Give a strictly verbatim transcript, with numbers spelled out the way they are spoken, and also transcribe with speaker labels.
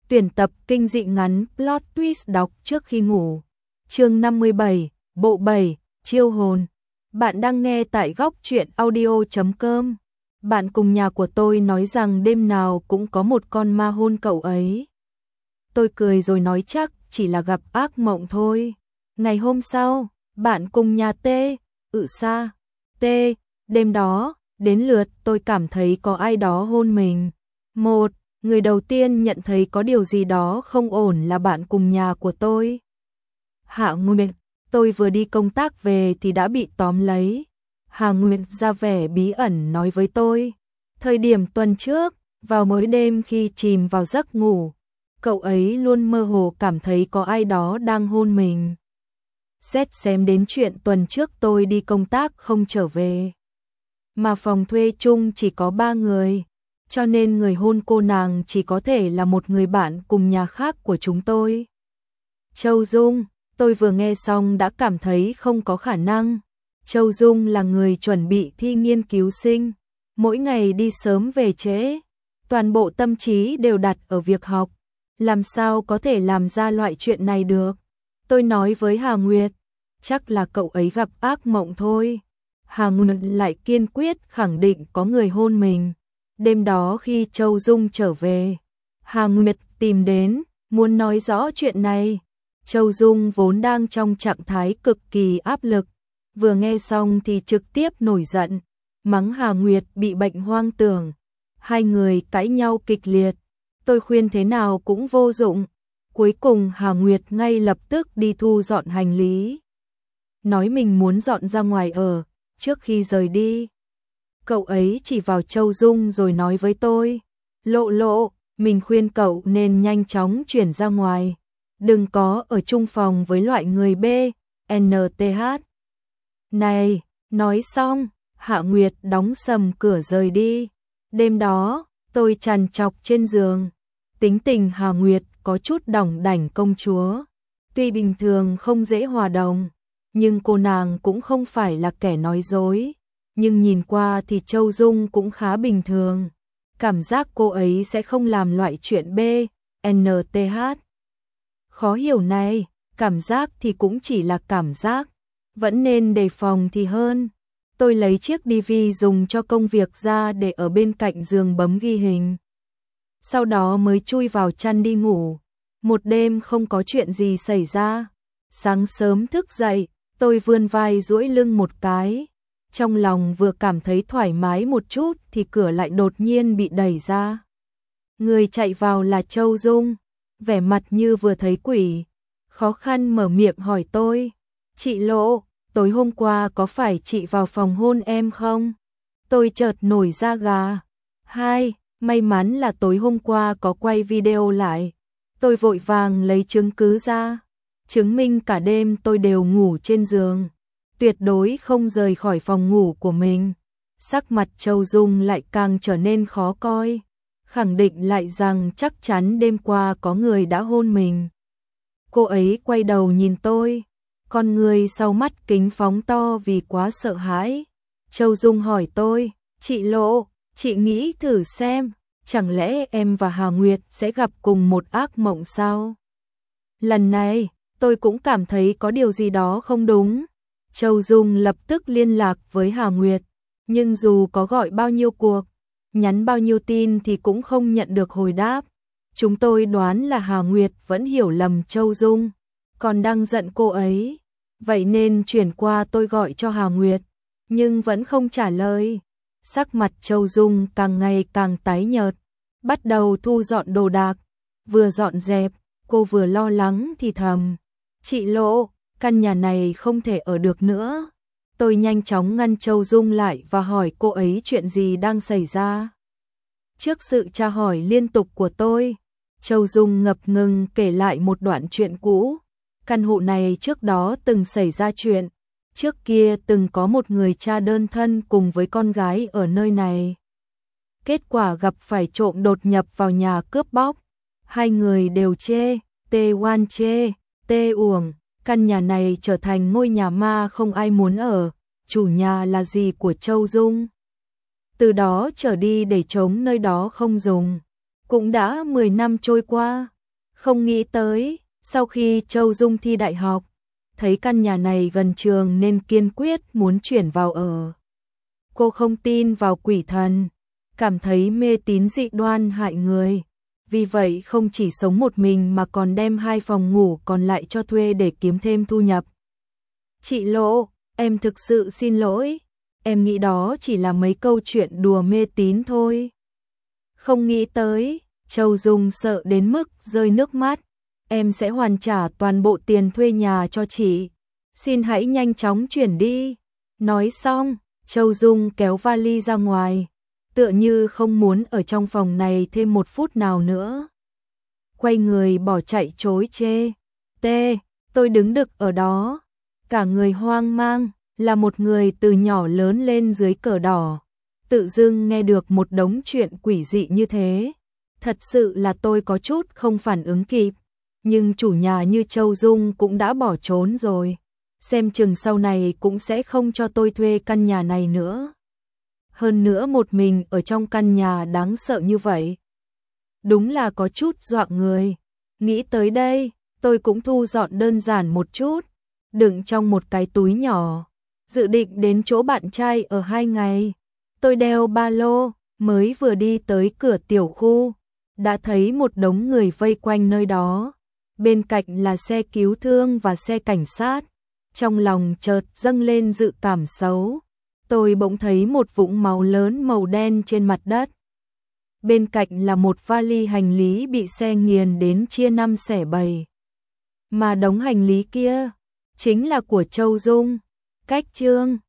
Speaker 1: Tuyển tập kinh dị ngắn plot twist đọc trước khi ngủ. Chương năm mươi bảy, bộ bảy, chiêu hồn. Bạn đang nghe tại góc truyện audio chấm com. Bạn cùng nhà của tôi nói rằng đêm nào cũng có một con ma hôn cậu ấy. Tôi cười rồi nói chắc chỉ là gặp ác mộng thôi. Ngày hôm sau, bạn cùng nhà T, ự xa, T, đêm đó, đến lượt tôi cảm thấy có ai đó hôn mình. Một, người đầu tiên nhận thấy có điều gì đó không ổn là bạn cùng nhà của tôi. Hạ Nguyệt, tôi vừa đi công tác về thì đã bị tóm lấy. Hà Nguyệt ra vẻ bí ẩn nói với tôi. Thời điểm tuần trước, vào mỗi đêm khi chìm vào giấc ngủ, cậu ấy luôn mơ hồ cảm thấy có ai đó đang hôn mình. Xét xem đến chuyện tuần trước tôi đi công tác không trở về, mà phòng thuê chung chỉ có ba người, cho nên người hôn cô nàng chỉ có thể là một người bạn cùng nhà khác của chúng tôi. Châu Dung, tôi vừa nghe xong đã cảm thấy không có khả năng. Châu Dung là người chuẩn bị thi nghiên cứu sinh, mỗi ngày đi sớm về trễ, toàn bộ tâm trí đều đặt ở việc học, làm sao có thể làm ra loại chuyện này được. Tôi nói với Hà Nguyệt, chắc là cậu ấy gặp ác mộng thôi. Hà Nguyệt lại kiên quyết khẳng định có người hôn mình. Đêm đó khi Châu Dung trở về, Hà Nguyệt tìm đến, muốn nói rõ chuyện này. Châu Dung vốn đang trong trạng thái cực kỳ áp lực, vừa nghe xong thì trực tiếp nổi giận, mắng Hà Nguyệt bị bệnh hoang tưởng. Hai người cãi nhau kịch liệt, tôi khuyên thế nào cũng vô dụng. Cuối cùng Hà Nguyệt ngay lập tức đi thu dọn hành lý, nói mình muốn dọn ra ngoài ở. Trước khi rời đi, cậu ấy chỉ vào Châu Dung rồi nói với tôi, Lộ Lộ, mình khuyên cậu nên nhanh chóng chuyển ra ngoài, đừng có ở chung phòng với loại người B, N T H. Này, nói xong, Hạ Nguyệt đóng sầm cửa rời đi. Đêm đó, tôi trằn trọc trên giường. Tính tình Hà Nguyệt có chút đỏng đảnh công chúa, tuy bình thường không dễ hòa đồng, nhưng cô nàng cũng không phải là kẻ nói dối. Nhưng nhìn qua thì Châu Dung cũng khá bình thường, cảm giác cô ấy sẽ không làm loại chuyện B, N T H. Khó hiểu này, cảm giác thì cũng chỉ là cảm giác, vẫn nên đề phòng thì hơn. Tôi lấy chiếc đê vê dùng cho công việc ra để ở bên cạnh giường bấm ghi hình, sau đó mới chui vào chăn đi ngủ. Một đêm không có chuyện gì xảy ra. Sáng sớm thức dậy, tôi vươn vai duỗi lưng một cái, trong lòng vừa cảm thấy thoải mái một chút thì cửa lại đột nhiên bị đẩy ra. Người chạy vào là Châu Dung, vẻ mặt như vừa thấy quỷ, khó khăn mở miệng hỏi tôi, chị Lộ, tối hôm qua có phải chị vào phòng hôn em không? Tôi chợt nổi da gà. Hai, may mắn là tối hôm qua có quay video lại. Tôi vội vàng lấy chứng cứ ra, chứng minh cả đêm tôi đều ngủ trên giường, tuyệt đối không rời khỏi phòng ngủ của mình. Sắc mặt Châu Dung lại càng trở nên khó coi, khẳng định lại rằng chắc chắn đêm qua có người đã hôn mình. Cô ấy quay đầu nhìn tôi, con người sau mắt kính phóng to vì quá sợ hãi. Châu Dung hỏi tôi, chị Lộ, chị nghĩ thử xem, chẳng lẽ em và Hà Nguyệt sẽ gặp cùng một ác mộng sao? Lần này, tôi cũng cảm thấy có điều gì đó không đúng. Châu Dung lập tức liên lạc với Hà Nguyệt, nhưng dù có gọi bao nhiêu cuộc, nhắn bao nhiêu tin thì cũng không nhận được hồi đáp. Chúng tôi đoán là Hà Nguyệt vẫn hiểu lầm Châu Dung, còn đang giận cô ấy. Vậy nên chuyển qua tôi gọi cho Hà Nguyệt, nhưng vẫn không trả lời. Sắc mặt Châu Dung càng ngày càng tái nhợt, bắt đầu thu dọn đồ đạc. Vừa dọn dẹp, cô vừa lo lắng thì thầm, chị Lộ, căn nhà này không thể ở được nữa. Tôi nhanh chóng ngăn Châu Dung lại và hỏi cô ấy chuyện gì đang xảy ra. Trước sự tra hỏi liên tục của tôi, Châu Dung ngập ngừng kể lại một đoạn chuyện cũ. Căn hộ này trước đó từng xảy ra chuyện, trước kia từng có một người cha đơn thân cùng với con gái ở nơi này. Kết quả gặp phải trộm đột nhập vào nhà cướp bóc. Hai người đều chê, tê oan chê, tê uổng. Căn nhà này trở thành ngôi nhà ma không ai muốn ở. Chủ nhà là dì của Châu Dung. Từ đó trở đi để chống nơi đó không dùng. Cũng đã mười năm trôi qua, Không nghĩ tới, sau khi Châu Dung thi đại học, thấy căn nhà này gần trường nên kiên quyết muốn chuyển vào ở. Cô không tin vào quỷ thần, cảm thấy mê tín dị đoan hại người. Vì vậy không chỉ sống một mình mà còn đem hai phòng ngủ còn lại cho thuê để kiếm thêm thu nhập. Chị Lộ, em thực sự xin lỗi, em nghĩ đó chỉ là mấy câu chuyện đùa mê tín thôi. Không nghĩ tới, Châu Dung sợ đến mức rơi nước mắt, em sẽ hoàn trả toàn bộ tiền thuê nhà cho chị. Xin hãy nhanh chóng chuyển đi. Nói xong, Châu Dung kéo vali ra ngoài, tựa như không muốn ở trong phòng này thêm một phút nào nữa. Quay người bỏ chạy chối chê. Tê, tôi đứng đực ở đó, cả người hoang mang, là một người từ nhỏ lớn lên dưới cờ đỏ. Tự dưng nghe được một đống chuyện quỷ dị như thế. Thật sự là tôi có chút không phản ứng kịp. Nhưng chủ nhà như Châu Dung cũng đã bỏ trốn rồi. Xem chừng sau này cũng sẽ không cho tôi thuê căn nhà này nữa. Hơn nữa một mình ở trong căn nhà đáng sợ như vậy. Đúng là có chút dọa người. Nghĩ tới đây, tôi cũng thu dọn đơn giản một chút, đựng trong một cái túi nhỏ. Dự định đến chỗ bạn trai ở hai ngày. Tôi đeo ba lô, mới vừa đi tới cửa tiểu khu, đã thấy một đống người vây quanh nơi đó. Bên cạnh là xe cứu thương và xe cảnh sát. Trong lòng chợt dâng lên dự cảm xấu. Tôi bỗng thấy một vũng máu lớn màu đen trên mặt đất. Bên cạnh là một vali hành lý bị xe nghiền đến chia năm xẻ bảy. Mà đống hành lý kia chính là của Châu Dung. Cách chương